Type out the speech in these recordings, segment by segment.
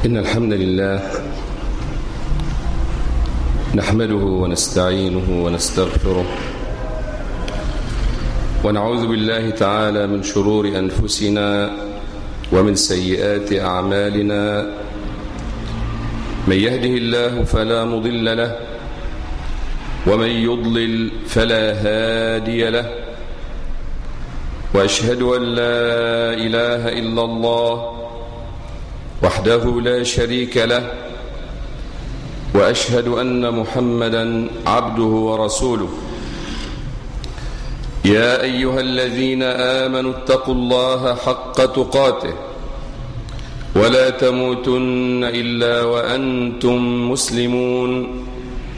إن الحمد لله نحمده ونستعينه ونستغفره ونعوذ بالله تعالى من شرور أنفسنا ومن سيئات أعمالنا. من يهده الله فلا مضل له ومن يضلل فلا هادي له، وأشهد أن لا إله إلا الله وحده لا شريك له، وأشهد أن محمدا عبده ورسوله. يا أيها الذين آمنوا اتقوا الله حق تقاته ولا تموتن إلا وأنتم مسلمون.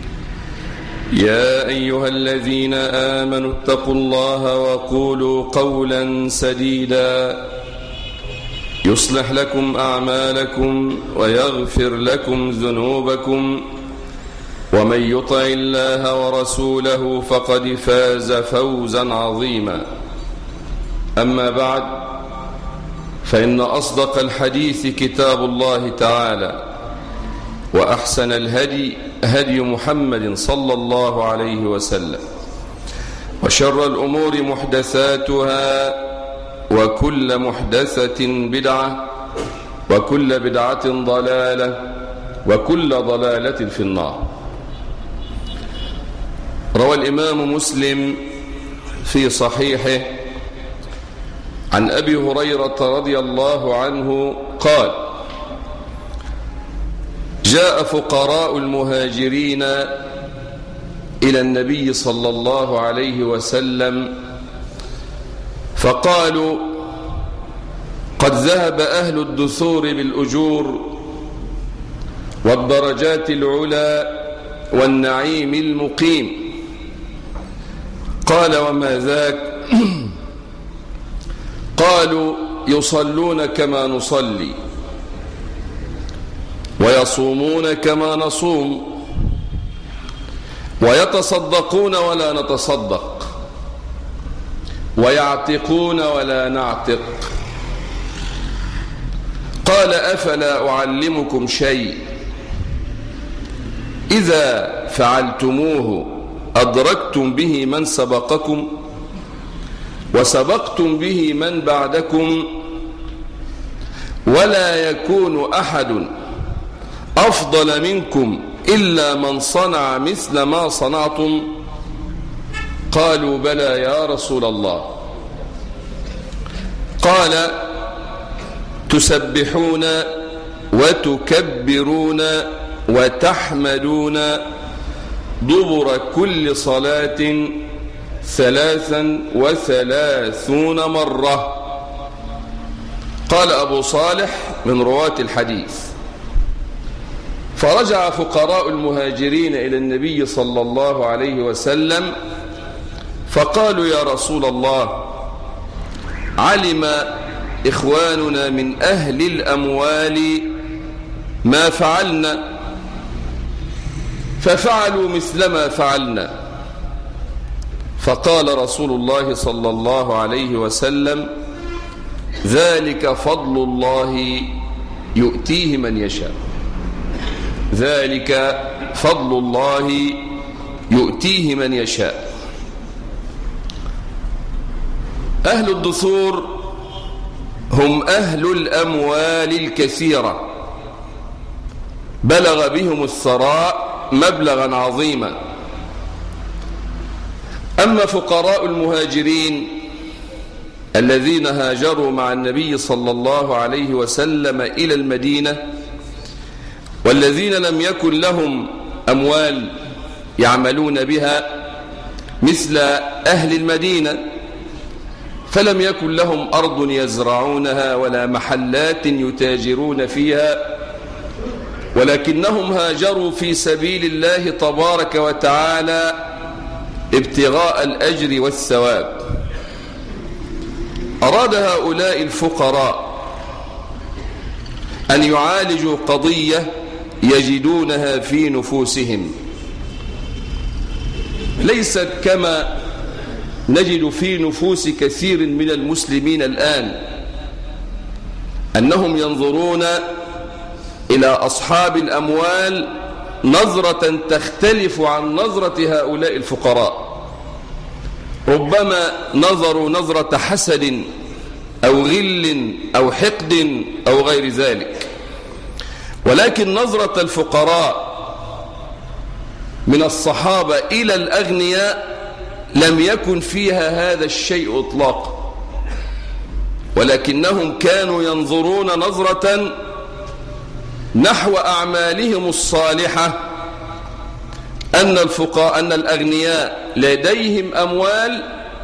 يا أيها الذين آمنوا اتقوا الله وقولوا قولا سديدا يصلح لكم أعمالكم ويغفر لكم ذنوبكم، ومن يطع الله ورسوله فقد فاز فوزا عظيما. أما بعد، فإن أصدق الحديث كتاب الله تعالى، وأحسن الهدي هدي محمد صلى الله عليه وسلم، وشر الأمور محدثاتها، وكل محدثة بدعة، وكل بدعة ضلالة، وكل ضلالة في النار. روى الإمام مسلم في صحيحه عن أبي هريرة رضي الله عنه قال: جاء فقراء المهاجرين إلى النبي صلى الله عليه وسلم فقالوا: قد ذهب أهل الدثور بالأجور والدرجات العلى والنعيم المقيم. قال: وما ذاك؟ قالوا: يصلون كما نصلي، ويصومون كما نصوم، ويتصدقون ولا نتصدق، ويعتقون ولا نعتق. قال: أفلا أعلمكم شيء إذا فعلتموه أدركتم به من سبقكم وسبقتم به من بعدكم، ولا يكون أحد أفضل منكم إلا من صنع مثل ما صنعتم؟ قالوا: بلى يا رسول الله. قال: تسبحون وتكبرون وتحمدون دبر كل صلاة 33 مرة. قال أبو صالح من رواة الحديث: فرجع فقراء المهاجرين إلى النبي صلى الله عليه وسلم فقالوا: يا رسول الله، علم إخواننا من أهل الأموال ما فعلنا، ففعلوا مثل ما فعلنا. فقال رسول الله صلى الله عليه وسلم: ذلك فضل الله يؤتيه من يشاء. ذلك فضل الله يؤتيه من يشاء. أهل الدثور هم أهل الأموال الكثيرة بلغ بهم الثراء مبلغا عظيما. أما فقراء المهاجرين الذين هاجروا مع النبي صلى الله عليه وسلم إلى المدينة، والذين لم يكن لهم أموال يعملون بها مثل أهل المدينة، فلم يكن لهم أرض يزرعونها ولا محلات يتاجرون فيها، ولكنهم هاجروا في سبيل الله تبارك وتعالى ابتغاء الأجر والثواب. أراد هؤلاء الفقراء أن يعالجوا قضية يجدونها في نفوسهم، ليست كما نجد في نفوس كثير من المسلمين الآن، أنهم ينظرون إلى أصحاب الأموال نظرة تختلف عن نظرة هؤلاء الفقراء. ربما نظروا نظرة حسد أو غل أو حقد أو غير ذلك، ولكن نظرة الفقراء من الصحابة إلى الأغنياء لم يكن فيها هذا الشيء إطلاقا، ولكنهم كانوا ينظرون نظرة نحو أعمالهم الصالحة، أن الأغنياء لديهم أموال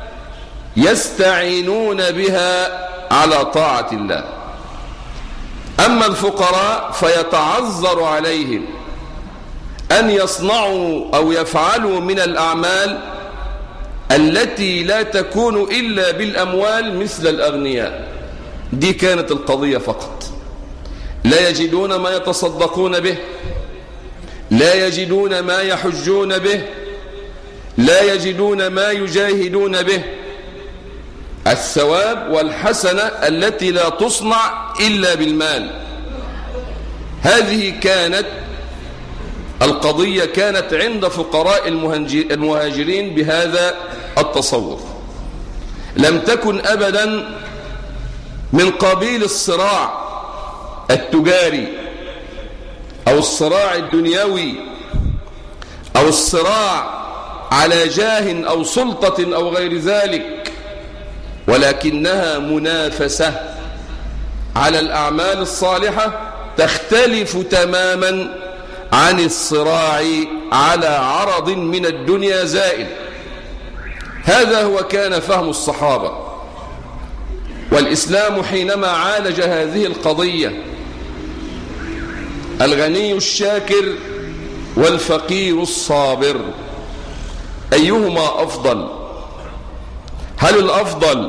يستعينون بها على طاعة الله، أما الفقراء فيتعذر عليهم أن يصنعوا أو يفعلوا من الأعمال التي لا تكون إلا بالأموال مثل الأغنياء. دي كانت القضية فقط. لا يجدون ما يتصدقون به، لا يجدون ما يحجون به، لا يجدون ما يجاهدون به، الثواب والحسنة التي لا تصنع إلا بالمال. هذه كانت القضية، كانت عند فقراء المهاجرين بهذا التصور. لم تكن أبدا من قبيل الصراع التجاري أو الصراع الدنيوي أو الصراع على جاه أو سلطة أو غير ذلك، ولكنها منافسة على الأعمال الصالحة تختلف تماما عن الصراع على عرض من الدنيا زائل. هذا هو كان فهم الصحابة. والإسلام حينما عالج هذه القضية، الغني الشاكر والفقير الصابر، أيهما أفضل؟ هل الأفضل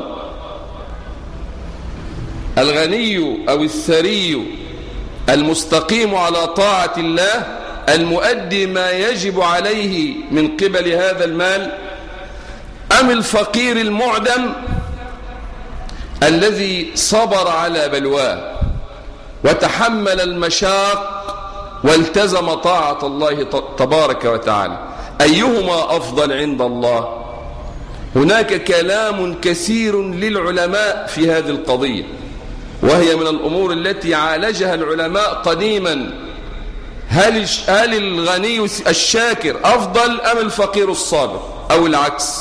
الغني أو الثري المستقيم على طاعة الله المؤدي ما يجب عليه من قبل هذا المال، أم الفقير المعدم الذي صبر على بلواه وتحمل المشاق والتزم طاعة الله تبارك وتعالى؟ أيهما أفضل عند الله؟ هناك كلام كثير للعلماء في هذه القضية، وهي من الأمور التي عالجها العلماء قديما. هل الغني الشاكر أفضل أم الفقير الصابر أو العكس؟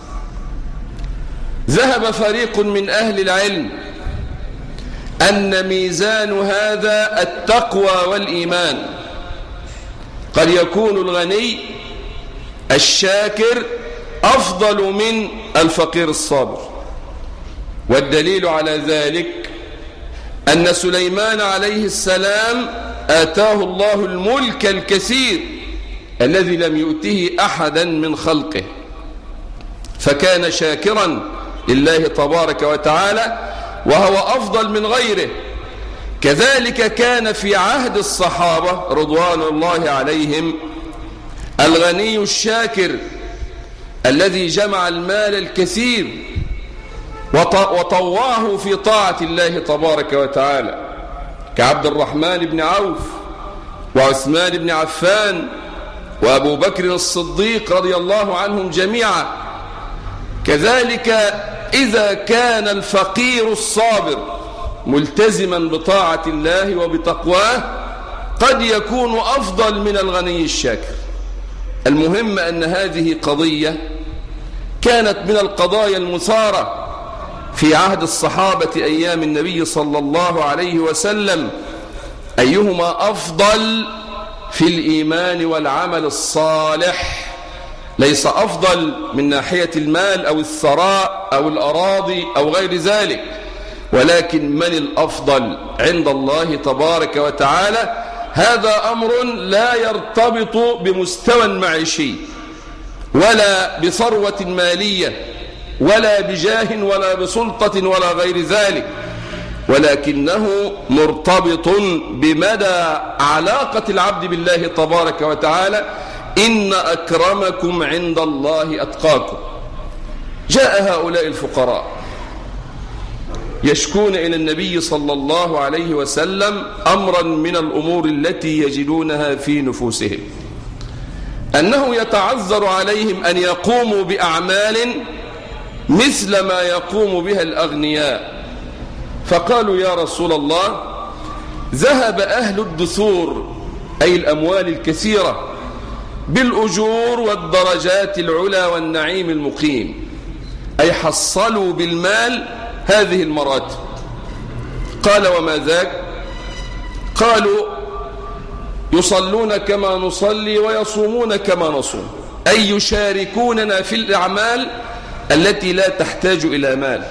ذهب فريق من أهل العلم أن ميزان هذا التقوى والإيمان. قد يكون الغني الشاكر أفضل من الفقير الصابر، والدليل على ذلك أن سليمان عليه السلام آتاه الله الملك الكثير الذي لم يؤته أحدا من خلقه، فكان شاكرا لله تبارك وتعالى وهو أفضل من غيره. كذلك كان في عهد الصحابة رضوان الله عليهم الغني الشاكر الذي جمع المال الكثير وطواه في طاعة الله تبارك وتعالى، كعبد الرحمن بن عوف وعثمان بن عفان وأبو بكر الصديق رضي الله عنهم جميعا. كذلك إذا كان الفقير الصابر ملتزما بطاعة الله وبتقواه قد يكون أفضل من الغني الشاكر. المهم أن هذه قضية كانت من القضايا المثارة في عهد الصحابة أيام النبي صلى الله عليه وسلم. أيهما أفضل في الإيمان والعمل الصالح؟ ليس أفضل من ناحية المال أو الثراء أو الأراضي أو غير ذلك، ولكن من الأفضل عند الله تبارك وتعالى؟ هذا أمر لا يرتبط بمستوى معيشي ولا بثروة مالية ولا بجاه ولا بسلطة ولا غير ذلك، ولكنه مرتبط بمدى علاقة العبد بالله تبارك وتعالى. إن أكرمكم عند الله أتقاكم. جاء هؤلاء الفقراء يشكون إلى النبي صلى الله عليه وسلم أمرا من الأمور التي يجدونها في نفوسهم، أنه يتعذر عليهم أن يقوموا بأعمال مثل ما يقوم بها الأغنياء. فقالوا يا رسول الله ذهب أهل الدثور أي الأموال الكثيرة بالأجور والدرجات العلى والنعيم المقيم، أي حصلوا بالمال هذه المراتب. قال وما ذاك؟ قالوا يصلون كما نصلي ويصومون كما نصوم، أي يشاركوننا في الأعمال التي لا تحتاج إلى مال،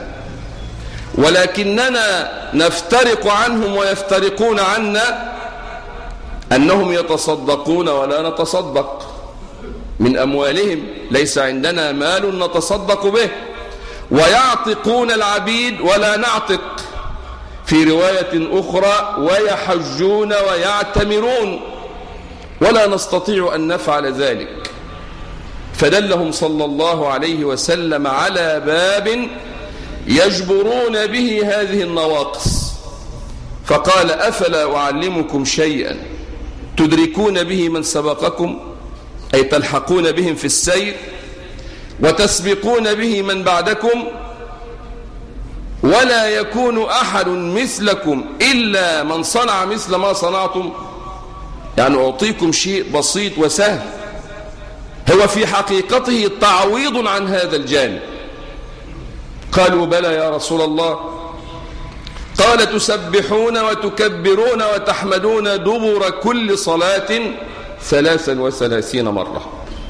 ولكننا نفترق عنهم ويفترقون عنا أنهم يتصدقون ولا نتصدق من أموالهم، ليس عندنا مال نتصدق به، ويعتقون العبيد ولا نعتق، في رواية أخرى ويحجون ويعتمرون ولا نستطيع أن نفعل ذلك. فدلهم صلى الله عليه وسلم على باب يجبرون به هذه النواقص، فقال أفلا أعلمكم شيئا تدركون به من سبقكم، أي تلحقون بهم في السير وتسبقون به من بعدكم، ولا يكون أحد مثلكم إلا من صنع مثل ما صنعتم. يعني أعطيكم شيء بسيط وسهل هو في حقيقته تعويض عن هذا الجانب. قالوا بلى يا رسول الله. قال تسبحون وتكبرون وتحمدون دبر كل صلاة 33 مرة.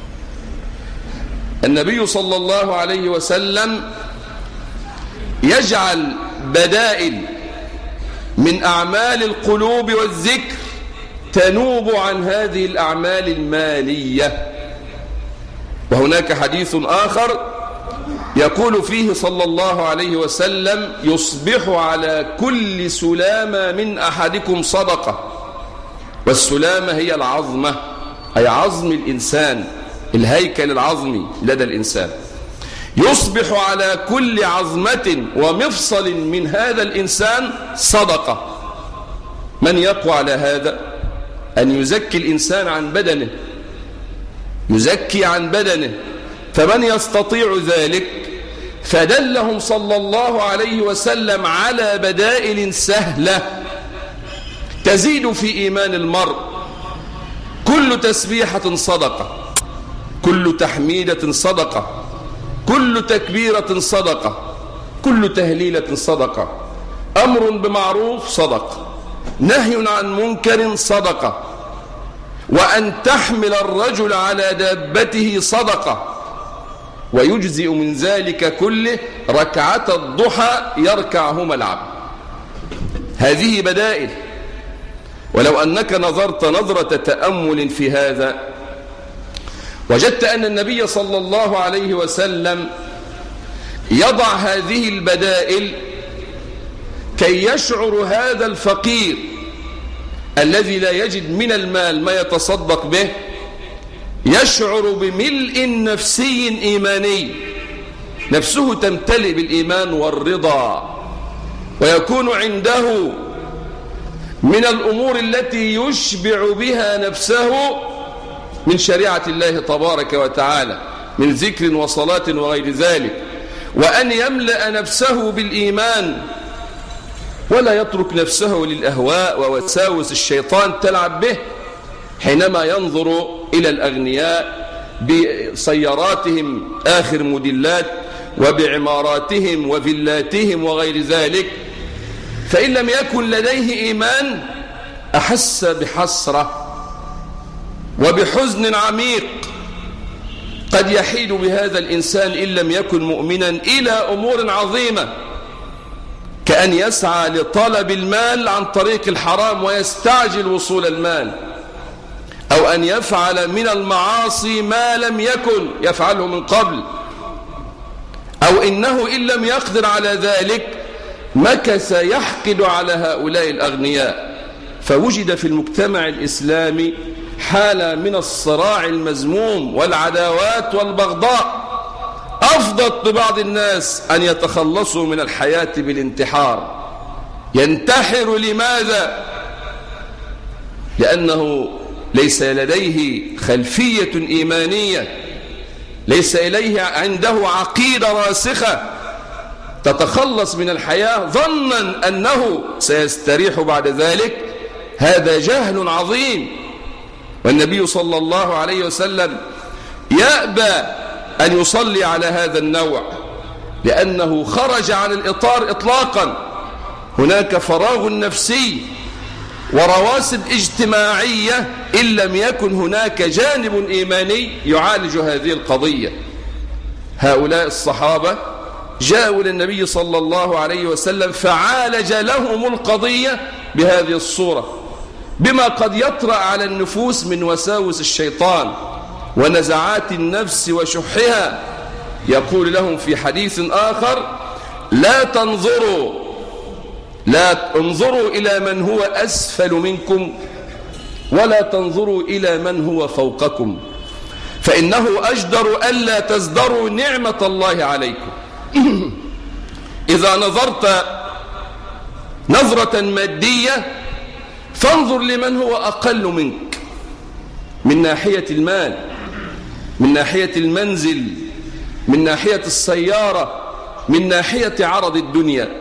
النبي صلى الله عليه وسلم يجعل بدائل من أعمال القلوب والذكر تنوب عن هذه الأعمال المالية. وهناك حديث آخر يقول فيه صلى الله عليه وسلم يصبح على كل سلامة من أحدكم صدقة، والسلامة هي العظمة، أي عظم الإنسان، الهيكل العظمي لدى الإنسان. يصبح على كل عظمة ومفصل من هذا الإنسان صدقة. من يقوى على هذا؟ أن يزكي الإنسان عن بدنه، يزكي عن بدنه، فمن يستطيع ذلك؟ فدلهم صلى الله عليه وسلم على بدائل سهلة تزيد في إيمان المرء. كل تسبيحة صدقة، كل تحميدة صدقة، كل تكبيرة صدقة، كل تهليلة صدقة، أمر بمعروف صدقة، نهي عن منكر صدقة، وأن تحمل الرجل على دابته صدقة، ويجزئ من ذلك كله ركعة الضحى يركعهما العبد. هذه بدائل. ولو أنك نظرت نظرة تأمل في هذا وجدت أن النبي صلى الله عليه وسلم يضع هذه البدائل كي يشعر هذا الفقير الذي لا يجد من المال ما يتصدق به، يشعر بملء نفسي إيماني، نفسه تمتلئ بالإيمان والرضا، ويكون عنده من الأمور التي يشبع بها نفسه من شريعة الله تبارك وتعالى من ذكر وصلاة وغير ذلك، وأن يملأ نفسه بالإيمان ولا يترك نفسه للأهواء ووساوس الشيطان تلعب به حينما ينظر إلى الأغنياء بسياراتهم آخر موديلات وبعماراتهم وفيلاتهم وغير ذلك، فإن لم يكن لديه إيمان أحس بحسرة وبحزن عميق قد يحيد بهذا الإنسان إن لم يكن مؤمنا إلى أمور عظيمة، كأن يسعى لطلب المال عن طريق الحرام ويستعجل وصول المال، أو أن يفعل من المعاصي ما لم يكن يفعله من قبل، أو إنه إن لم يقدر على ذلك مكث يحقد على هؤلاء الأغنياء. فوجد في المجتمع الإسلامي حالة من الصراع المذموم والعداوات والبغضاء أفضت ببعض الناس أن يتخلصوا من الحياة بالانتحار. ينتحر لماذا؟ لأنه ليس لديه خلفية إيمانية، ليس إليه عنده عقيدة راسخة تتخلص من الحياة ظنا أنه سيستريح بعد ذلك. هذا جهل عظيم. والنبي صلى الله عليه وسلم يأبى أن يصلي على هذا النوع لأنه خرج عن الإطار إطلاقا. هناك فراغ نفسي ورواسب اجتماعية إن لم يكن هناك جانب إيماني يعالج هذه القضية. هؤلاء الصحابة جاءوا للنبي صلى الله عليه وسلم فعالج لهم القضية بهذه الصورة، بما قد يطرأ على النفوس من وساوس الشيطان ونزعات النفس وشحها. يقول لهم في حديث آخر: لا انظروا إلى من هو أسفل منكم ولا تنظروا إلى من هو فوقكم، فإنه أجدر ألا تزدروا نعمة الله عليكم. إذا نظرت نظرة مادية فانظر لمن هو أقل منك من ناحية المال، من ناحية المنزل، من ناحية السيارة، من ناحية عرض الدنيا.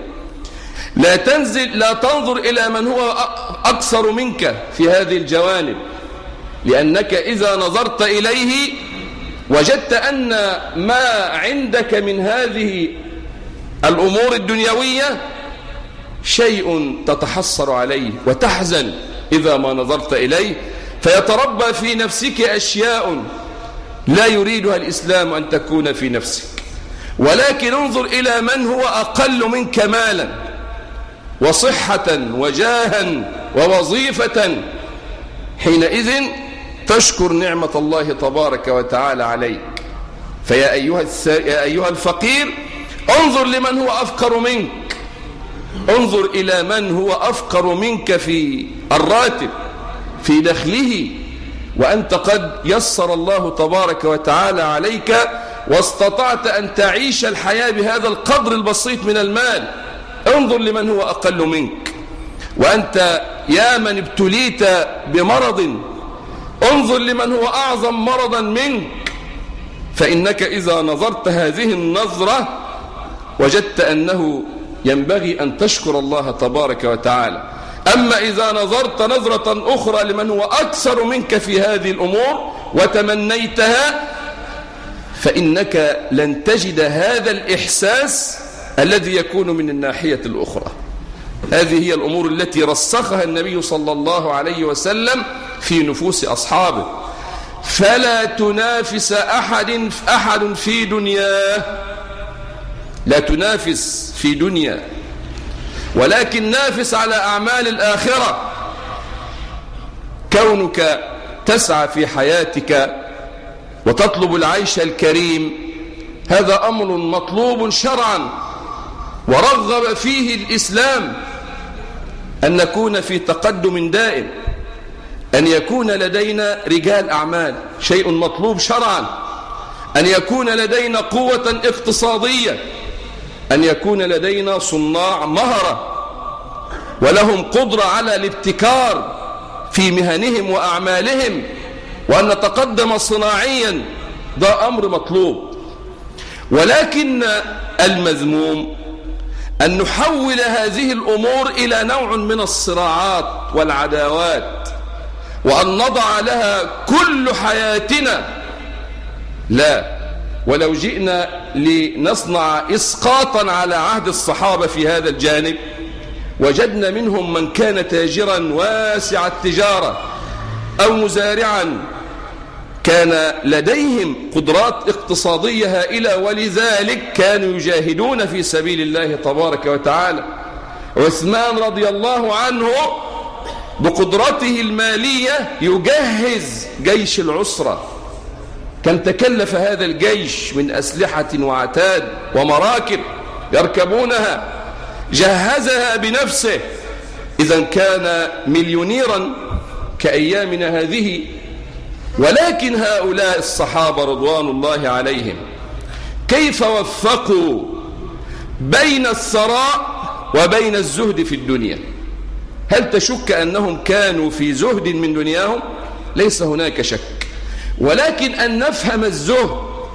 لا تنظر إلى من هو أكثر منك في هذه الجوانب، لأنك إذا نظرت إليه وجدت أن ما عندك من هذه الأمور الدنيوية شيء تتحسر عليه وتحزن إذا ما نظرت إليه، فيتربى في نفسك أشياء لا يريدها الإسلام أن تكون في نفسك. ولكن انظر إلى من هو أقل منك مالا وصحة وجاها ووظيفة، حينئذ تشكر نعمة الله تبارك وتعالى عليك. فيا أيها الفقير انظر لمن هو أفقر منك، انظر إلى من هو أفقر منك في الراتب، في دخله، وأنت قد يسر الله تبارك وتعالى عليك واستطعت أن تعيش الحياة بهذا القدر البسيط من المال. انظر لمن هو أقل منك. وأنت يا من ابتليت بمرض انظر لمن هو أعظم مرضا منك، فإنك إذا نظرت هذه النظرة وجدت أنه ينبغي أن تشكر الله تبارك وتعالى. أما إذا نظرت نظرة أخرى لمن هو أكثر منك في هذه الأمور وتمنيتها، فإنك لن تجد هذا الإحساس الذي يكون من الناحية الأخرى. هذه هي الأمور التي رسخها النبي صلى الله عليه وسلم في نفوس أصحابه. فلا تنافس أحد في دنياه، لا تنافس في دنيا، ولكن نافس على أعمال الآخرة. كونك تسعى في حياتك وتطلب العيش الكريم هذا أمر مطلوب شرعا، ورغب فيه الإسلام أن نكون في تقدم دائم، أن يكون لدينا رجال أعمال، شيء مطلوب شرعا، أن يكون لدينا قوة اقتصادية، أن يكون لدينا صناع مهرة ولهم قدرة على الابتكار في مهنهم وأعمالهم، وأن نتقدم صناعيا، ده أمر مطلوب. ولكن المذموم أن نحول هذه الأمور إلى نوع من الصراعات والعداوات، وأن نضع لها كل حياتنا. لا، ولو جئنا لنصنع إسقاطا على عهد الصحابة في هذا الجانب وجدنا منهم من كان تاجرا واسع التجارة أو مزارعا كان لديهم قدرات اقتصادية هائلة، ولذلك كانوا يجاهدون في سبيل الله تبارك وتعالى. عثمان رضي الله عنه بقدرته المالية يجهز جيش العسرة، كان تكلف هذا الجيش من أسلحة وعتاد ومراكب يركبونها، جهزها بنفسه. إذا كان مليونيرا كأيامنا هذه. ولكن هؤلاء الصحابة رضوان الله عليهم كيف وفقوا بين الثراء وبين الزهد في الدنيا. هل تشك أنهم كانوا في زهد من دنياهم؟ ليس هناك شك، ولكن أن نفهم الزهد،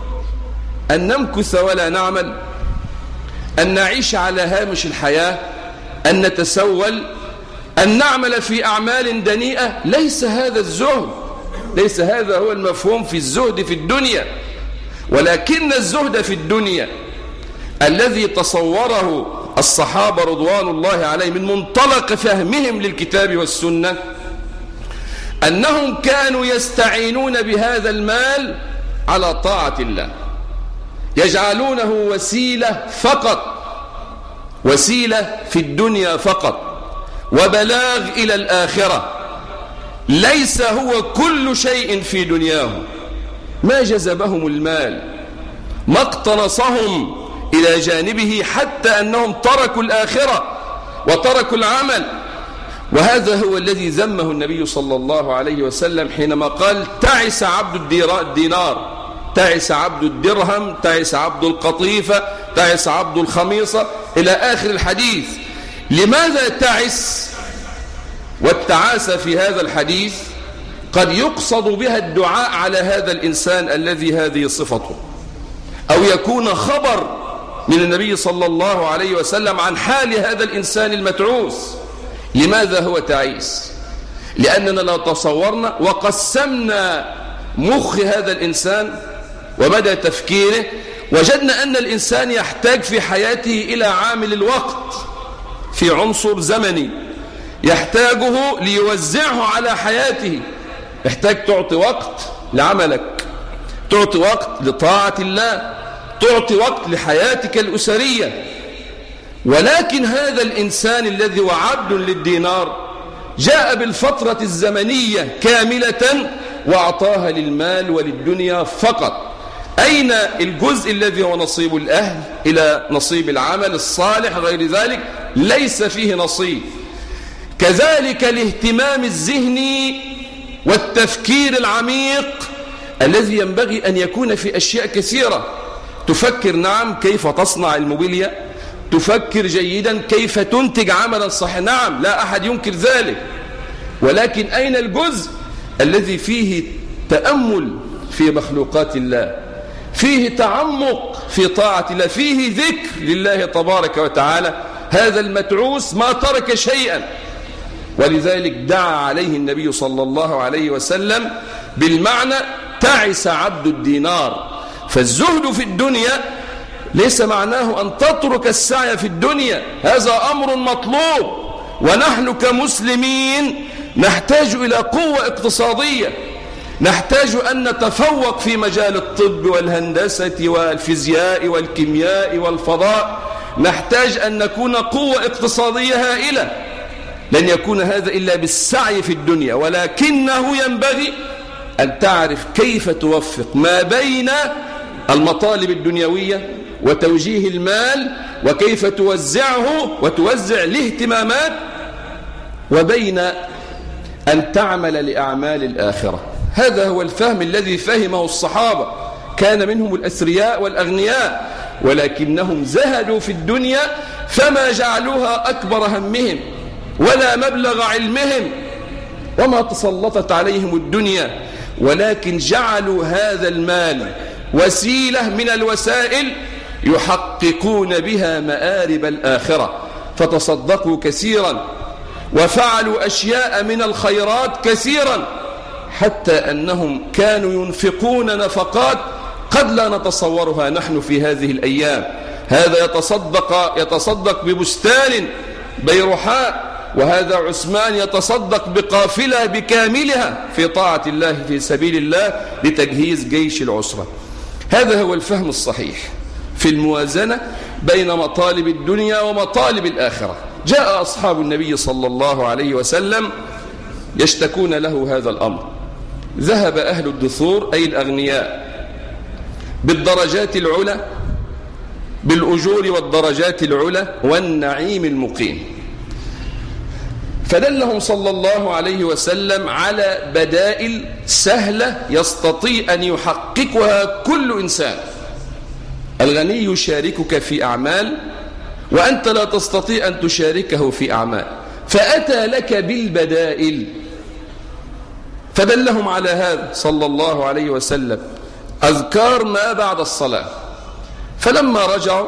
أن نمكث ولا نعمل، أن نعيش على هامش الحياة، أن نتسول، أن نعمل في أعمال دنيئة، ليس هذا الزهد، ليس هذا هو المفهوم في الزهد في الدنيا. ولكن الزهد في الدنيا الذي تصوره الصحابة رضوان الله عليهم من منطلق فهمهم للكتاب والسنة أنهم كانوا يستعينون بهذا المال على طاعة الله، يجعلونه وسيلة فقط، وسيلة في الدنيا فقط، وبلاغ إلى الآخرة، ليس هو كل شيء في دنياهم. ما جذبهم المال، ما اقتنصهم إلى جانبه، حتى أنهم تركوا الآخرة وتركوا العمل. وهذا هو الذي ذمه النبي صلى الله عليه وسلم حينما قال: تعس عبد الدينار، تعس عبد الدرهم، تعس عبد القطيفة، تعس عبد الخميصة، إلى آخر الحديث. لماذا تعس؟ والتعاسة في هذا الحديث قد يقصد بها الدعاء على هذا الإنسان الذي هذه صفته، أو يكون خبر من النبي صلى الله عليه وسلم عن حال هذا الإنسان المتعوس. لماذا هو تعيس؟ لأننا لو تصورنا وقسمنا مخ هذا الإنسان ومدى تفكيره، وجدنا أن الإنسان يحتاج في حياته إلى عامل الوقت، في عنصر زمني يحتاجه ليوزعه على حياته. يحتاج تعطي وقت لعملك، تعطي وقت لطاعة الله، تعطي وقت لحياتك الأسرية. ولكن هذا الإنسان الذي هو عبد للدينار جاء بالفترة الزمنية كاملة وأعطاها للمال وللدنيا فقط. أين الجزء الذي هو نصيب الأهل إلى نصيب العمل الصالح غير ذلك؟ ليس فيه نصيب. كذلك الاهتمام الذهني والتفكير العميق الذي ينبغي أن يكون في أشياء كثيرة. تفكر نعم كيف تصنع الموبيليا، تفكر جيدا كيف تنتج عملا صحيحا، نعم لا أحد ينكر ذلك، ولكن أين الجزء الذي فيه تأمل في مخلوقات الله، فيه تعمق في طاعة الله، فيه ذكر لله تبارك وتعالى؟ هذا المتعوس ما ترك شيئا. ولذلك دعا عليه النبي صلى الله عليه وسلم بالمعنى تعس عبد الدينار. فالزهد في الدنيا ليس معناه أن تترك السعي في الدنيا، هذا أمر مطلوب، ونحن كمسلمين نحتاج إلى قوة اقتصادية، نحتاج أن نتفوق في مجال الطب والهندسة والفيزياء والكيمياء والفضاء، نحتاج أن نكون قوة اقتصادية هائلة. لن يكون هذا إلا بالسعي في الدنيا، ولكنه ينبغي أن تعرف كيف توفق ما بين المطالب الدنيوية وتوجيه المال وكيف توزعه وتوزع الاهتمامات، وبين أن تعمل لأعمال الآخرة. هذا هو الفهم الذي فهمه الصحابة. كان منهم الأثرياء والأغنياء، ولكنهم زهدوا في الدنيا فما جعلوها أكبر همهم ولا مبلغ علمهم، وما تسلطت عليهم الدنيا، ولكن جعلوا هذا المال وسيلة من الوسائل يحققون بها مآرب الآخرة، فتصدقوا كثيرا وفعلوا أشياء من الخيرات كثيرا، حتى أنهم كانوا ينفقون نفقات قد لا نتصورها نحن في هذه الأيام. هذا يتصدق ببستان بيرحاء، وهذا عثمان يتصدق بقافلة بكاملها في طاعة الله في سبيل الله لتجهيز جيش العسرة. هذا هو الفهم الصحيح في الموازنة بين مطالب الدنيا ومطالب الآخرة. جاء أصحاب النبي صلى الله عليه وسلم يشتكون له هذا الأمر. ذهب أهل الدثور أي الأغنياء بالدرجات العلى، بالأجور والدرجات العلى والنعيم المقيم، فدلهم صلى الله عليه وسلم على بدائل سهلة يستطيع أن يحققها كل إنسان. الغني يشاركك في أعمال وأنت لا تستطيع أن تشاركه في أعمال، فأتى لك بالبدائل، فدلهم على هذا صلى الله عليه وسلم. أذكار ما بعد الصلاة. فلما رجعوا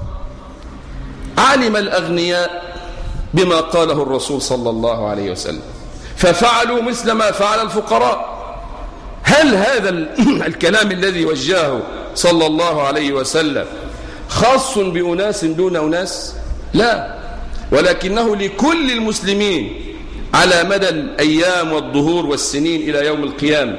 علم الأغنياء بما قاله الرسول صلى الله عليه وسلم، ففعلوا مثل ما فعل الفقراء. هل هذا الكلام الذي وجهه صلى الله عليه وسلم خاص بأناس دون أناس؟ لا، ولكنه لكل المسلمين على مدى الأيام والظهور والسنين إلى يوم القيامة.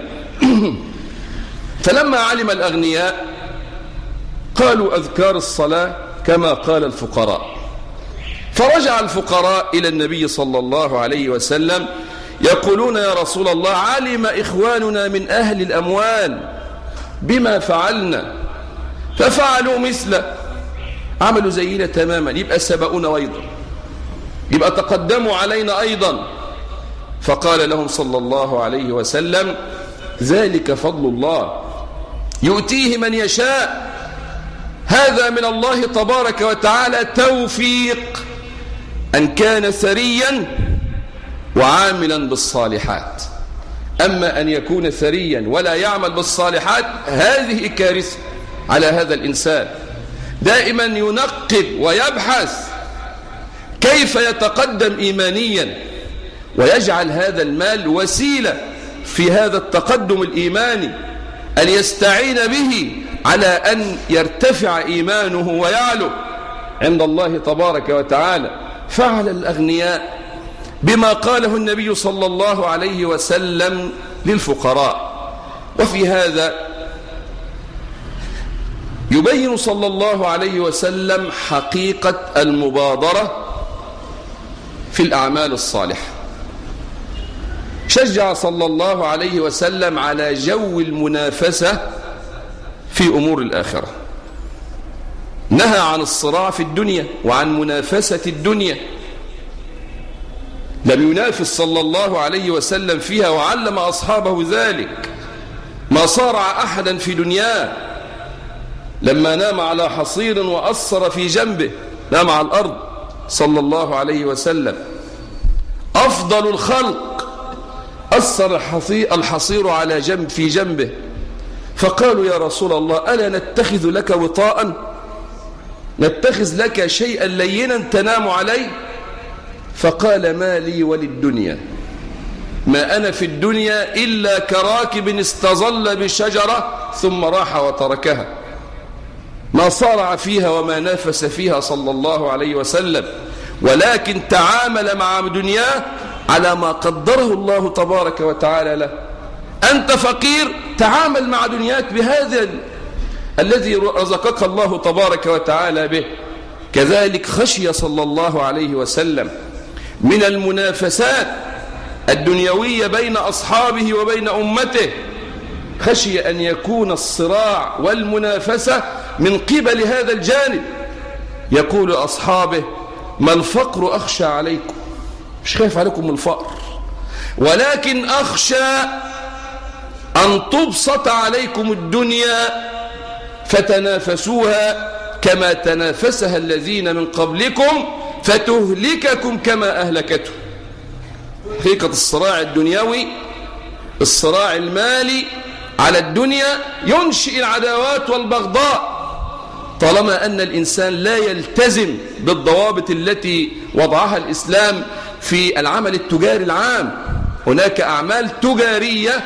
فلما علم الأغنياء قالوا أذكار الصلاة كما قال الفقراء. فرجع الفقراء إلى النبي صلى الله عليه وسلم يقولون يا رسول الله علم إخواننا من أهل الأموال بما فعلنا ففعلوا مثله، عملوا زينا تماما، يبقى سبقونا أيضا، يبقى تقدموا علينا أيضا. فقال لهم صلى الله عليه وسلم ذلك فضل الله يؤتيه من يشاء، هذا من الله تبارك وتعالى توفيق، أن كان ثريا وعاملا بالصالحات. أما أن يكون ثريا ولا يعمل بالصالحات هذه كارثة على هذا الإنسان. دائما ينقب ويبحث كيف يتقدم إيمانيا، ويجعل هذا المال وسيلة في هذا التقدم الإيماني، أن يستعين به على أن يرتفع إيمانه ويعلو عند الله تبارك وتعالى. فعل الأغنياء بما قاله النبي صلى الله عليه وسلم للفقراء. وفي هذا يبين صلى الله عليه وسلم حقيقة المبادرة في الأعمال الصالحة. شجع صلى الله عليه وسلم على جو المنافسة في أمور الآخرة، نهى عن الصراع في الدنيا وعن منافسة الدنيا، لم ينافس صلى الله عليه وسلم فيها، وعلم أصحابه ذلك. ما صارع أحدا في دنياه، لما نام على حصير وأثر في جنبه، نام على الأرض صلى الله عليه وسلم. أفضل الخلق أثر الحصير على جنب في جنبه، فقالوا يا رسول الله ألا نتخذ لك وطاء، نتخذ لك شيئا لينا تنام عليه؟ فقال ما لي وللدنيا، ما أنا في الدنيا إلا كراكب استظل بشجرة ثم راح وتركها. ما صارع فيها وما نافس فيها صلى الله عليه وسلم، ولكن تعامل مع دنياه على ما قدره الله تبارك وتعالى له. أنت فقير، تعامل مع دنياك بهذا الذي رزقك الله تبارك وتعالى به. كذلك خشي صلى الله عليه وسلم من المنافسات الدنيوية بين أصحابه وبين أمته، خشي أن يكون الصراع والمنافسة من قبل هذا الجانب. يقول أصحابه ما الفقر أخشى عليكم، مش خايف عليكم من الفقر، ولكن أخشى أن تبسط عليكم الدنيا فتنافسوها كما تنافسها الذين من قبلكم فتهلككم كما أهلكته. حقيقة الصراع الدنيوي، الصراع المالي على الدنيا ينشئ العداوات والبغضاء، طالما أن الإنسان لا يلتزم بالضوابط التي وضعها الإسلام في العمل التجاري العام. هناك أعمال تجارية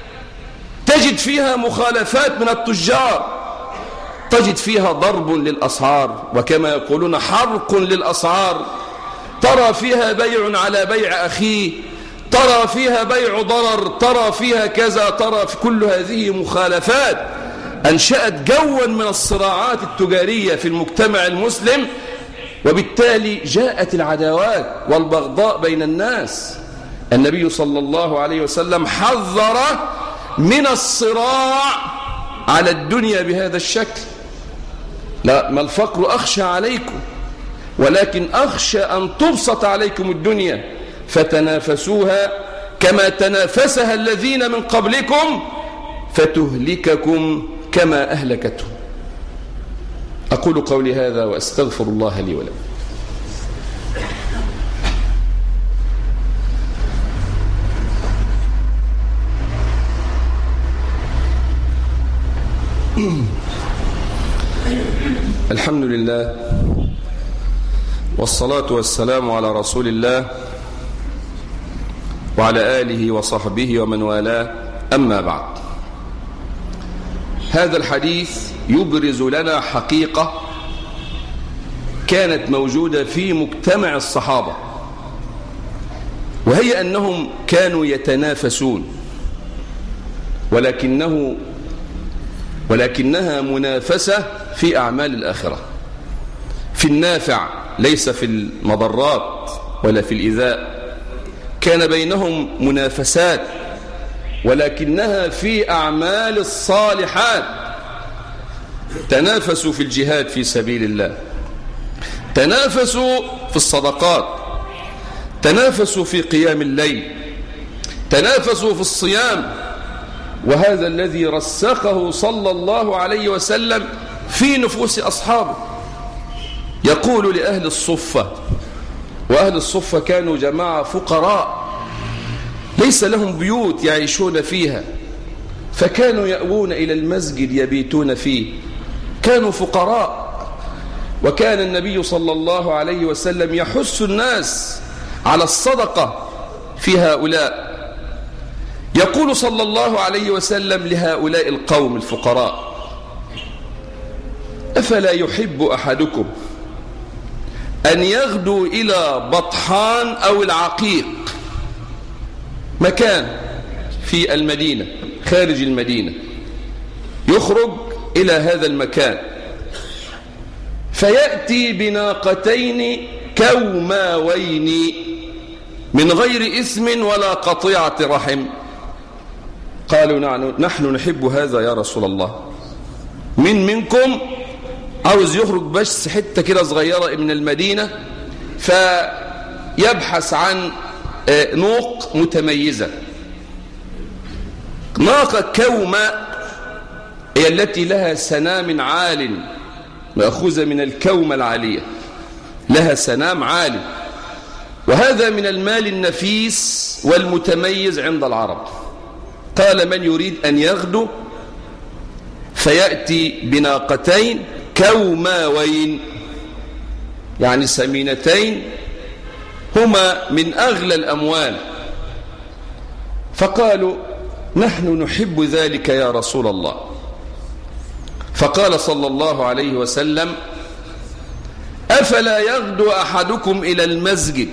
تجد فيها مخالفات من التجار، تجد فيها ضرب للأسعار، وكما يقولون حرق للأسعار، ترى فيها بيع على بيع أخيه، ترى فيها بيع ضرر، ترى فيها كذا، ترى في كل هذه مخالفات أنشأت جوا من الصراعات التجارية في المجتمع المسلم، وبالتالي جاءت العداوات والبغضاء بين الناس. النبي صلى الله عليه وسلم حذر من الصراع على الدنيا بهذا الشكل. لا، ما الفقر أخشى عليكم، ولكن أخشى أن تبسط عليكم الدنيا فتنافسوها كما تنافسها الذين من قبلكم فتهلككم كما أهلكتهم. أقول قولي هذا وأستغفر الله لي ولكم. الحمد لله والصلاة والسلام على رسول الله وعلى آله وصحبه ومن والاه، أما بعد. هذا الحديث يبرز لنا حقيقة كانت موجودة في مجتمع الصحابة، وهي أنهم كانوا يتنافسون، ولكنها منافسة في أعمال الآخرة، في النافع ليس في المضرات ولا في الإيذاء. كان بينهم منافسات ولكنها في أعمال الصالحات. تنافسوا في الجهاد في سبيل الله، تنافسوا في الصدقات، تنافسوا في قيام الليل، تنافسوا في الصيام. وهذا الذي رسخه صلى الله عليه وسلم في نفوس أصحابه. يقول لأهل الصفة، وأهل الصفة كانوا جماعة فقراء ليس لهم بيوت يعيشون فيها، فكانوا يأوون إلى المسجد يبيتون فيه، كانوا فقراء. وكان النبي صلى الله عليه وسلم يحث الناس على الصدقة في هؤلاء. يقول صلى الله عليه وسلم لهؤلاء القوم الفقراء: أفلا يحب أحدكم أن يغدو إلى بطحان أو العقيق، مكان في المدينة خارج المدينة، يخرج إلى هذا المكان فيأتي بناقتين كوماوين من غير إثم ولا قطيعة رحم؟ قالوا: نحن نحب هذا يا رسول الله. منكم عاوز يخرج بس حتة كده صغيرة من المدينة فيبحث عن نوق متميزة. ناقة كومة هي التي لها سنام عال، مأخوذة من الكومة العالية، لها سنام عالي، وهذا من المال النفيس والمتميز عند العرب. قال: من يريد أن يغدو فيأتي بناقتين كوماوين، يعني سمينتين، هما من أغلى الأموال. فقالوا: نحن نحب ذلك يا رسول الله. فقال صلى الله عليه وسلم: أفلا يغدو أحدكم إلى المسجد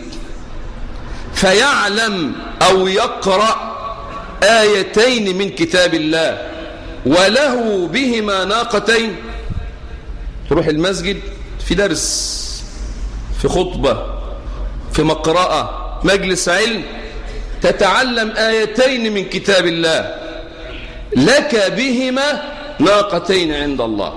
فيعلم أو يقرأ آيتين من كتاب الله وله بهما ناقتين؟ تروح المسجد في درس، في خطبة، في مقرأة، مجلس علم، تتعلم آيتين من كتاب الله، لك بهما ناقتين عند الله،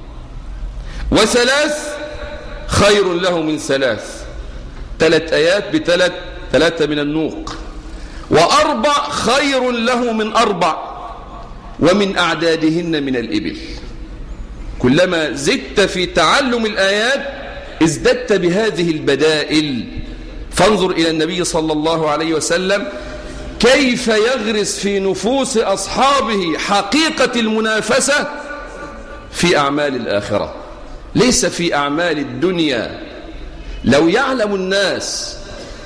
وثلاث خير له من ثلاث، 3 آيات ب3 من النوق، و4 خير له من 4، ومن أعدادهن من الإبل. كلما زدت في تعلم الآيات ازددت بهذه البدائل. فانظر إلى النبي صلى الله عليه وسلم كيف يغرس في نفوس أصحابه حقيقة المنافسة في أعمال الآخرة، ليس في أعمال الدنيا. لو يعلم الناس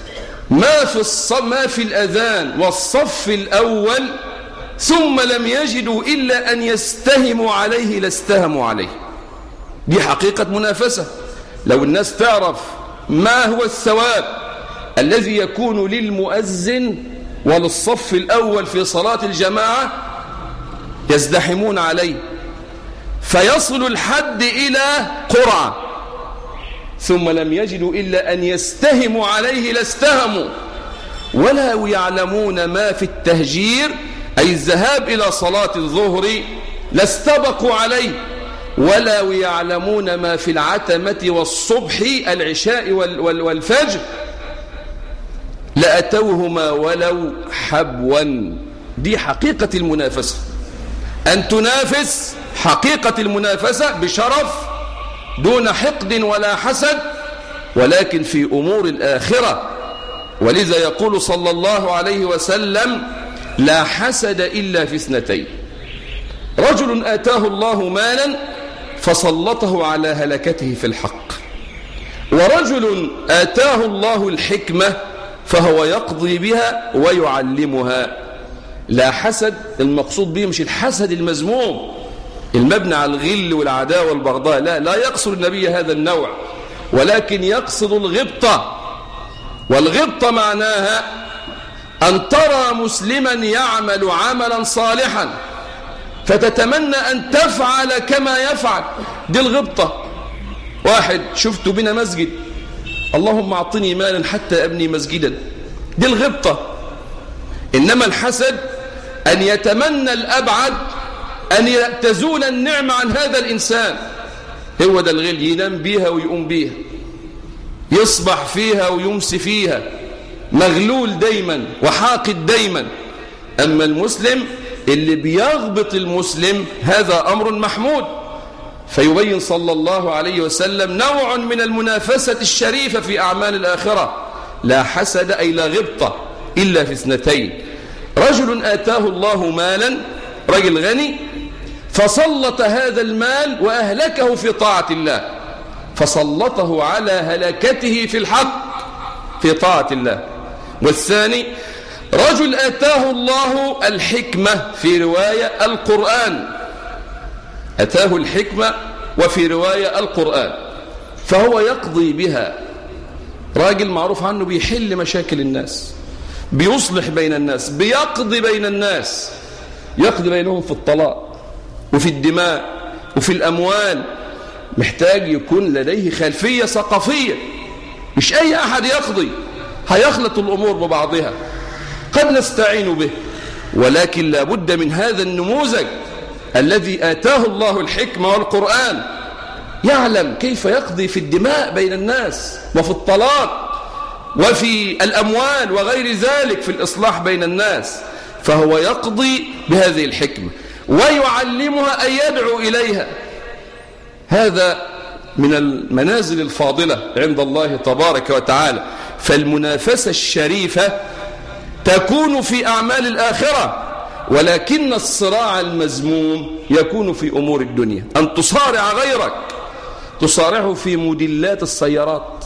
ما في الأذان والصف الأول ثم لم يجدوا إلا أن يستهموا عليه لاستهموا عليه. دي حقيقة منافسة. لو الناس تعرف ما هو الثواب الذي يكون للمؤذن وللصف الأول في صلاة الجماعة يزدحمون عليه، فيصل الحد إلى قرعة، ثم لم يجدوا إلا أن يستهموا عليه لاستهموا. ولا يعلمون ما في التهجير، أي الذهاب إلى صلاة الظهر، لاستبقوا عليه. ولا يعلمون ما في العتمة والصبح، العشاء والفجر، لأتوهما ولو حبوا. دي حقيقة المنافسة. أن تنافس حقيقة المنافسة بشرف دون حقد ولا حسد، ولكن في أمور الآخرة. ولذا يقول صلى الله عليه وسلم: لا حسد إلا في اثنتين: رجل آتاه الله مالا فسلطه على هلكته في الحق، ورجل آتاه الله الحكمة فهو يقضي بها ويعلمها. لا حسد المقصود به مش الحسد المذموم المبني على الغل والعداوة والبغضاء، لا يقصد النبي هذا النوع، ولكن يقصد الغبطة. والغبطة معناها أن ترى مسلما يعمل عملا صالحا فتتمنى أن تفعل كما يفعل، دي الغبطة. واحد شفته بنا مسجد، اللهم أعطني مالا حتى أبني مسجدا، دي الغبطة. إنما الحسد أن يتمنى الأبعد أن تزول النعمة عن هذا الإنسان، هو ده الغل، ينام بيها ويقوم بيها، يصبح فيها ويمسي فيها، مغلول دايما وحاقد دايما. أما المسلم اللي بيغبط المسلم هذا أمر محمود. فيبين صلى الله عليه وسلم نوع من المنافسة الشريفة في أعمال الآخرة: لا حسد أي لا غبطة إلا في اثنتين: رجل آتاه الله مالا، رجل غني، فسلط هذا المال وأهلكه في طاعة الله، فسلطه على هلكته في الحق في طاعة الله. والثاني: رجل آتاه الله الحكمة، في رواية القرآن، أتاه الحكمة وفي رواية القرآن، فهو يقضي بها. راجل معروف عنه بيحل مشاكل الناس، بيصلح بين الناس، بيقضي بين الناس، يقضي بينهم في الطلاق وفي الدماء وفي الأموال. محتاج يكون لديه خلفية ثقافية، مش أي أحد يقضي، هيخلط الأمور ببعضها. قد نستعين به، ولكن لا بد من هذا النموذج الذي آتاه الله الحكمة والقرآن، يعلم كيف يقضي في الدماء بين الناس وفي الطلاق وفي الأموال وغير ذلك، في الإصلاح بين الناس. فهو يقضي بهذه الحكمة ويعلمها أن يدعو إليها. هذا من المنازل الفاضلة عند الله تبارك وتعالى. فالمنافسة الشريفة تكون في أعمال الآخرة، ولكن الصراع المذموم يكون في أمور الدنيا. أن تصارع غيرك، تصارعه في موديلات السيارات،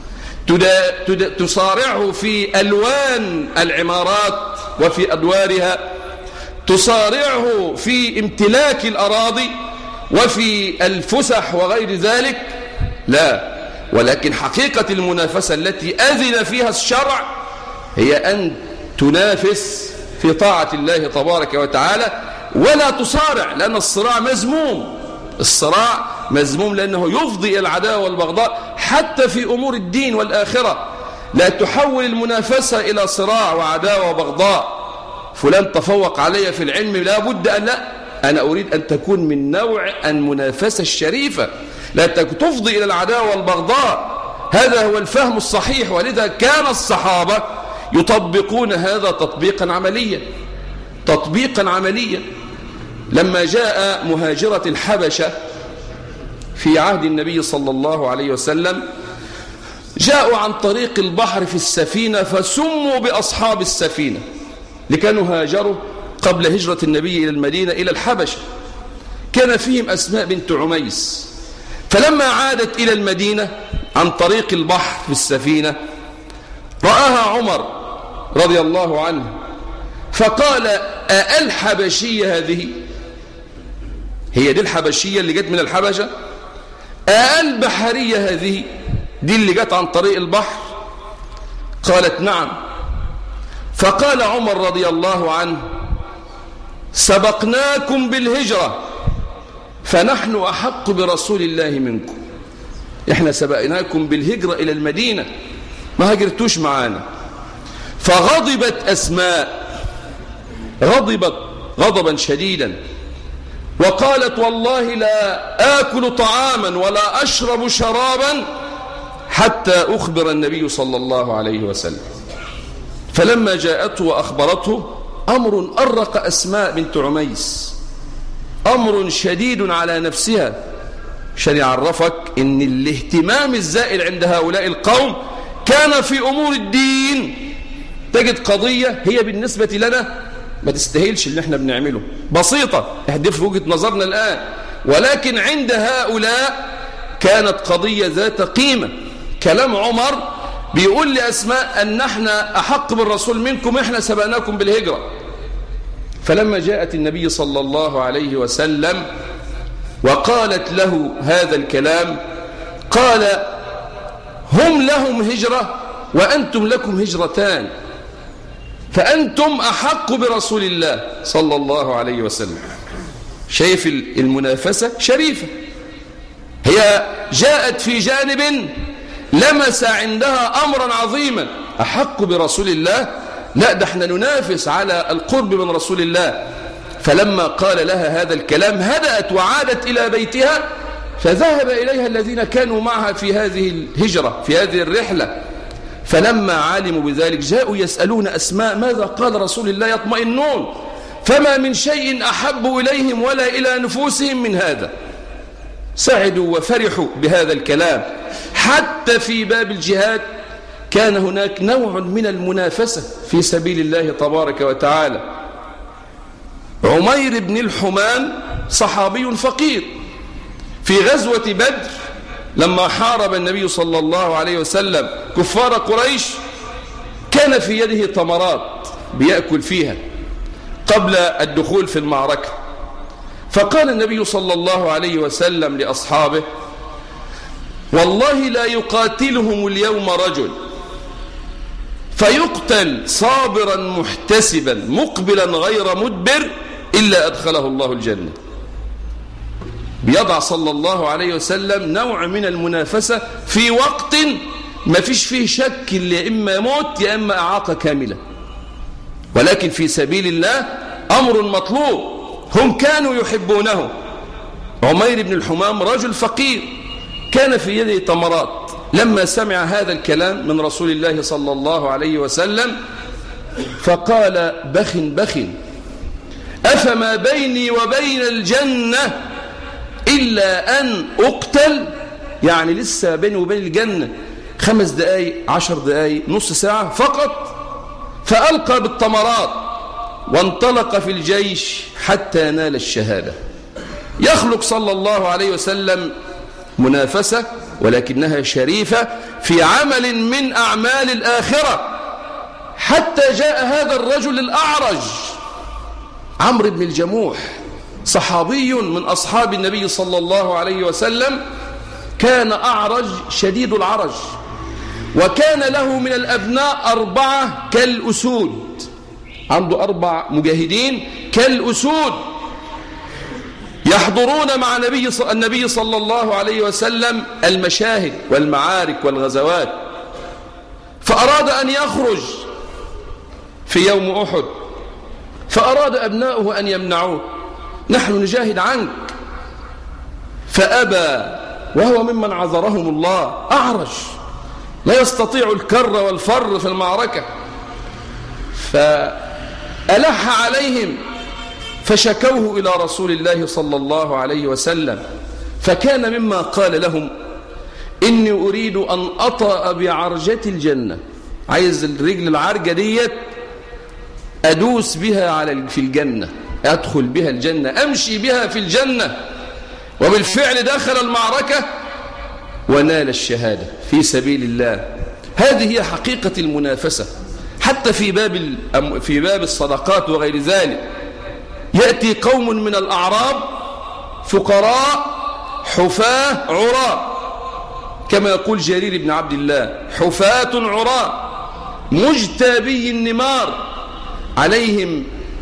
تصارعه في ألوان العمارات وفي أدوارها، تصارعه في امتلاك الأراضي وفي الفسح وغير ذلك، لا. ولكن حقيقة المنافسة التي أذن فيها الشرع هي أن تنافس في طاعة الله تبارك وتعالى ولا تصارع، لأن الصراع مذموم. الصراع مذموم لأنه يفضي إلى العداوة والبغضاء حتى في أمور الدين والآخرة. لا تحول المنافسة إلى صراع وعداوة وبغضاء. فلان تفوق علي في العلم، لا بد أن لا، أنا أريد أن تكون من نوع المنافسة الشريفة، لا تفضي إلى العداوة والبغضاء. هذا هو الفهم الصحيح. ولذا كان الصحابة يطبقون هذا تطبيقا عمليا، تطبيقا عمليا. لما جاء مهاجرة الحبشة في عهد النبي صلى الله عليه وسلم، جاءوا عن طريق البحر في السفينة، فسموا بأصحاب السفينة، لكانوا هاجروا قبل هجرة النبي إلى المدينة إلى الحبشة. كان فيهم أسماء بنت عميس. فلما عادت إلى المدينة عن طريق البحر في السفينة، رآها عمر رضي الله عنه، فقال: الحبشية هذه؟ هي دي الحبشية اللي جت من الحبشة؟ البحرية هذه؟ دي اللي جت عن طريق البحر؟ قالت: نعم. فقال عمر رضي الله عنه: سبقناكم بالهجرة فنحن أحق برسول الله منكم. إحنا سبقناكم بالهجرة إلى المدينة، ما هجرتوش معانا. فغضبت أسماء، غضبت غضبا شديدا، وقالت: والله لا آكل طعاما ولا أشرب شرابا حتى أخبر النبي صلى الله عليه وسلم. فلما جاءته وأخبرته، أمر أرق أسماء بنت عميس، أمر شديد على نفسها، عشان يعرفك ان الاهتمام الزائل عند هؤلاء القوم كان في امور الدين. تجد قضية هي بالنسبة لنا ما تستاهلش اللي احنا بنعمله، بسيطة احدث في وجهة نظرنا الآن، ولكن عند هؤلاء كانت قضية ذات قيمة. كلام عمر بيقول لأسماء أن احنا أحق بالرسول منكم، احنا سبقناكم بالهجرة. فلما جاءت النبي صلى الله عليه وسلم وقالت له هذا الكلام قال: هم لهم هجرة وأنتم لكم هجرتان، فأنتم أحق برسول الله صلى الله عليه وسلم. شايف المنافسة شريفة، هي جاءت في جانب لمس عندها أمرا عظيما، أحق برسول الله، لا ده احنا ننافس على القرب من رسول الله. فلما قال لها هذا الكلام هدأت وعادت إلى بيتها، فذهب إليها الذين كانوا معها في هذه الهجرة في هذه الرحلة. فلما علموا بذلك جاءوا يسألون أسماء ماذا قال رسول الله، يطمئنون، فما من شيء أحب إليهم ولا إلى نفوسهم من هذا. سعدوا وفرحوا بهذا الكلام. حتى في باب الجهاد كان هناك نوع من المنافسة في سبيل الله تبارك وتعالى. عمير بن الحمام صحابي فقير، في غزوة بدر لما حارب النبي صلى الله عليه وسلم كفار قريش كان في يده تمرات بيأكل فيها قبل الدخول في المعركة. فقال النبي صلى الله عليه وسلم لأصحابه: والله لا يقاتلهم اليوم رجل فيقتل صابرا محتسبا مقبلا غير مدبر إلا أدخله الله الجنة. بيضع صلى الله عليه وسلم نوع من المنافسة في وقت ما فيش فيه شك، يا إما يموت يا إما إعاقة كاملة، ولكن في سبيل الله أمر مطلوب. هم كانوا يحبونه. عمير بن الحمام رجل فقير كان في يده تمرات، لما سمع هذا الكلام من رسول الله صلى الله عليه وسلم فقال: بخ بخ، أفما بيني وبين الجنة إلا أن أقتل؟ يعني لسه بيني وبين الجنة 5 دقايق 10 دقايق نص ساعة فقط. فألقى بالتمرات وانطلق في الجيش حتى نال الشهادة. يخلق صلى الله عليه وسلم منافسة ولكنها شريفة في عمل من أعمال الآخرة، حتى جاء هذا الرجل الأعرج عمرو بن الجموح، صحابي من أصحاب النبي صلى الله عليه وسلم، كان أعرج شديد العرج، وكان له من الأبناء 4 كالأسود، عنده 4 مجاهدين كالأسود يحضرون مع النبي صلى الله عليه وسلم المشاهد والمعارك والغزوات. فأراد أن يخرج في يوم أحد، فأراد أبناؤه أن يمنعوه: نحن نجاهد عنك. فأبى، وهو ممن عذرهم الله، أعرج لا يستطيع الكر والفر في المعركة. فألح عليهم فشكوه إلى رسول الله صلى الله عليه وسلم، فكان مما قال لهم: إني أريد أن أطأ بعرجة الجنة، عايز الرجل العرجة ديت أدوس بها في الجنة، أدخل بها الجنة، أمشي بها في الجنة. وبالفعل دخل المعركة ونال الشهادة في سبيل الله. هذه هي حقيقة المنافسة. حتى في باب الصدقات وغير ذلك يأتي قوم من الأعراب فقراء حفاة عراة، كما يقول جرير بن عبد الله: حفاة عراة مجتابي النمار، عليهم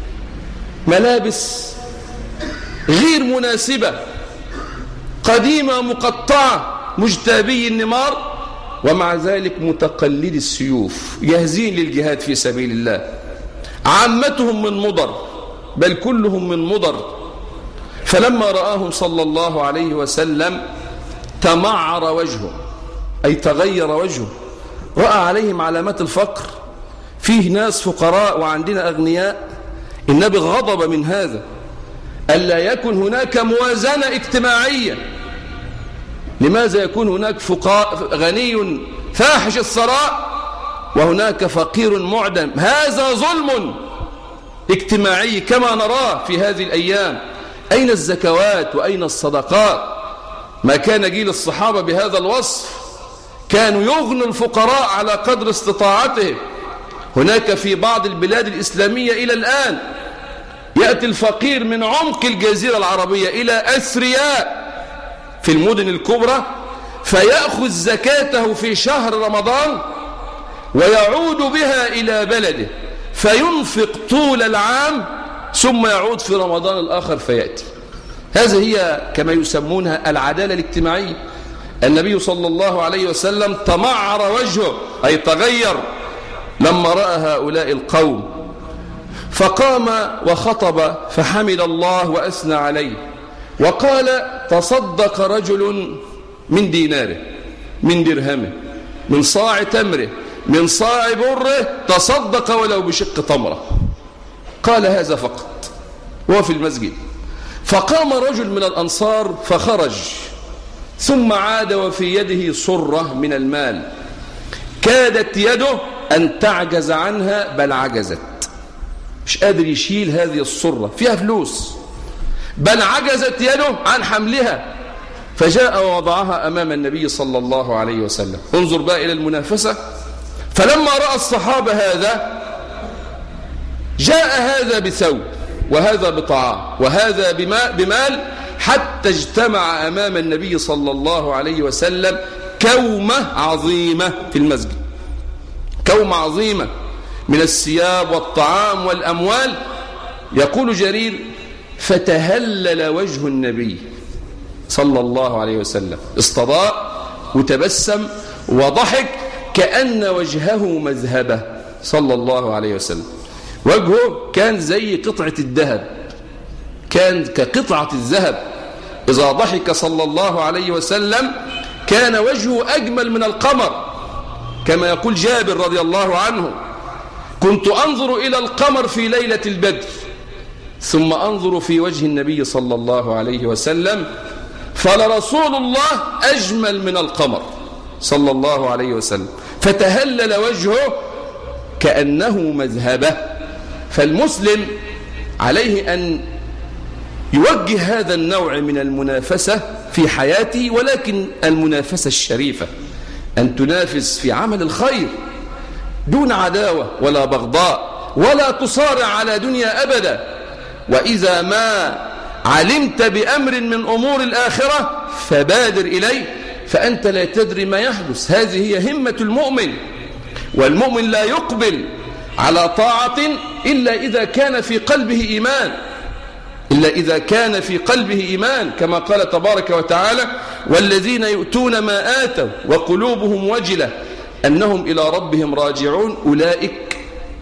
ملابس غير مناسبة قديمة مقطعة، مجتابي النمار، ومع ذلك متقلدي السيوف جاهزين للجهاد في سبيل الله. عامتهم من مضر، بل كلهم من مضر. فلما رآهم صلى الله عليه وسلم تمعر وجهه، أي تغير وجهه، رأى عليهم علامات الفقر، فيه ناس فقراء وعندنا أغنياء. النبي غضب من هذا، ألا يكن هناك موازنة اجتماعية لماذا يكون هناك غني فاحش الثراء وهناك فقير معدم؟ هذا ظلم اجتماعي كما نراه في هذه الأيام. أين الزكوات وأين الصدقات؟ ما كان جيل الصحابة بهذا الوصف، كانوا يغنوا الفقراء على قدر استطاعتهم. هناك في بعض البلاد الإسلامية إلى الآن يأتي الفقير من عمق الجزيرة العربية إلى أثرياء في المدن الكبرى فيأخذ زكاته في شهر رمضان ويعود بها إلى بلده فينفق طول العام ثم يعود في رمضان الآخر فيأتي. هذه هي كما يسمونها العدالة الاجتماعية. النبي صلى الله عليه وسلم تمعر وجهه أي تغير لما رأى هؤلاء القوم، فقام وخطب فحمد الله وأثنى عليه وقال: تصدق رجل من ديناره، من درهمه، من صاع تمره، من صاع بره، تصدق ولو بشق تمره. قال هذا فقط وهو في المسجد. فقام رجل من الأنصار فخرج ثم عاد وفي يده صرة من المال كادت يده أن تعجز عنها بل عجزت، مش قادر يشيل هذه الصرة فيها فلوس بل عجزت يده عن حملها، فجاء ووضعها أمام النبي صلى الله عليه وسلم. انظر بقى إلى المنافسة. فلما رأى الصحابة هذا جاء هذا بثوب وهذا بطعام وهذا بمال حتى اجتمع أمام النبي صلى الله عليه وسلم كومة عظيمة في المسجد، كومة عظيمة من الثياب والطعام والأموال. يقول جرير: فتهلل وجه النبي صلى الله عليه وسلم، استضاء وتبسم وضحك كأن وجهه مذهبة صلى الله عليه وسلم. وجهه كان زي قطعة الذهب، كان كقطعة الذهب. إذا ضحك صلى الله عليه وسلم كان وجهه أجمل من القمر، كما يقول جابر رضي الله عنه: كنت أنظر إلى القمر في ليلة البدر ثم أنظر في وجه النبي صلى الله عليه وسلم فلرسول الله أجمل من القمر صلى الله عليه وسلم. فتهلل وجهه كأنه مذهبه. فالمسلم عليه أن يوجه هذا النوع من المنافسة في حياته، ولكن المنافسة الشريفة، أن تنافس في عمل الخير دون عداوة ولا بغضاء، ولا تصارع على دنيا أبدا. وإذا ما علمت بأمر من أمور الآخرة فبادر إليه، فأنت لا تدري ما يحدث. هذه هي همة المؤمن. والمؤمن لا يقبل على طاعة إلا إذا كان في قلبه إيمان، إلا إذا كان في قلبه إيمان، كما قال تبارك وتعالى: والذين يؤتون ما آتوا وقلوبهم وجلة أنهم إلى ربهم راجعون أولئك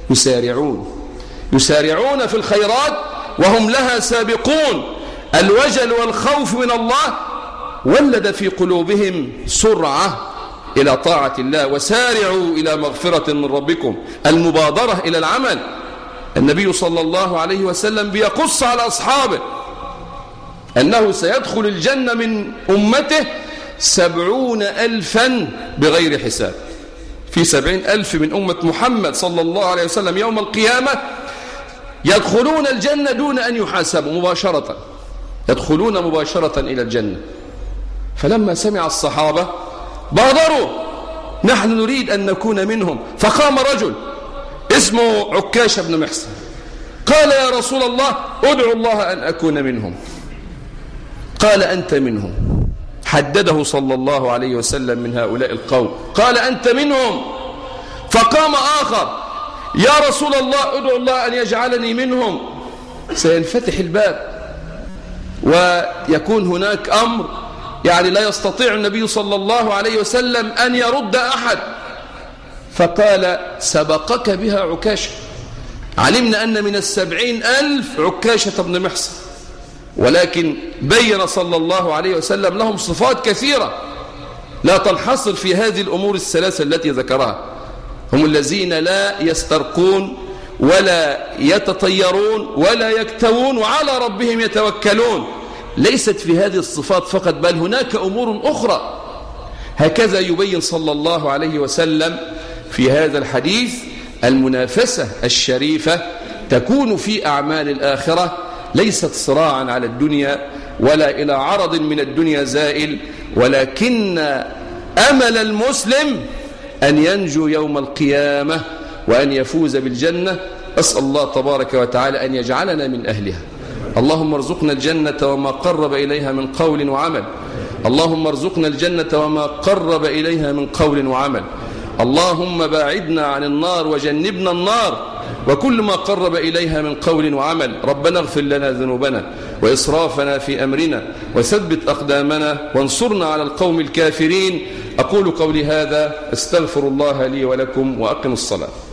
يسارعون في الخيرات وهم لها سابقون. الوجل والخوف من الله ولد في قلوبهم سرعة إلى طاعة الله. وسارعوا إلى مغفرة من ربكم، المبادرة إلى العمل. النبي صلى الله عليه وسلم بيقص على أصحابه أنه سيدخل الجنة من أمته 70,000 بغير حساب. في 70,000 من أمة محمد صلى الله عليه وسلم يوم القيامة يدخلون الجنة دون أن يحاسبوا مباشرة، يدخلون مباشرة إلى الجنة. فلما سمع الصحابة بادروا: نحن نريد أن نكون منهم. فقام رجل اسمه عكاشة بن محصن قال: يا رسول الله ادعو الله أن أكون منهم. قال: أنت منهم. حدده صلى الله عليه وسلم من هؤلاء القوم، قال: أنت منهم. فقام آخر: يا رسول الله ادعو الله أن يجعلني منهم. سينفتح الباب ويكون هناك أمر يعني لا يستطيع النبي صلى الله عليه وسلم أن يرد أحد. فقال: سبقك بها عكاشة. علمنا أن من 70,000 عكاشة بن محصن، ولكن بين صلى الله عليه وسلم لهم صفات كثيرة لا تنحصر في هذه الأمور الثلاثة التي ذكرها. هم الذين لا يسترقون ولا يتطيرون ولا يكتوون وعلى ربهم يتوكلون. ليست في هذه الصفات فقط، بل هناك أمور أخرى. هكذا يبين صلى الله عليه وسلم في هذا الحديث المنافسة الشريفة تكون في أعمال الآخرة، ليست صراعا على الدنيا ولا إلى عرض من الدنيا زائل، ولكن أمل المسلم أن ينجو يوم القيامة وأن يفوز بالجنة. أسأل الله تبارك وتعالى أن يجعلنا من أهلها. اللهم ارزقنا الجنة وما قرب إليها من قول وعمل. اللهم ارزقنا الجنة وما قرب إليها من قول وعمل. اللهم باعدنا عن النار وجنبنا النار وكل ما قرب إليها من قول وعمل. ربنا اغفر لنا ذنوبنا وإسرافنا في أمرنا وثبت أقدامنا وانصرنا على القوم الكافرين. أقول قولي هذا، استغفر الله لي ولكم، وأقم الصلاة.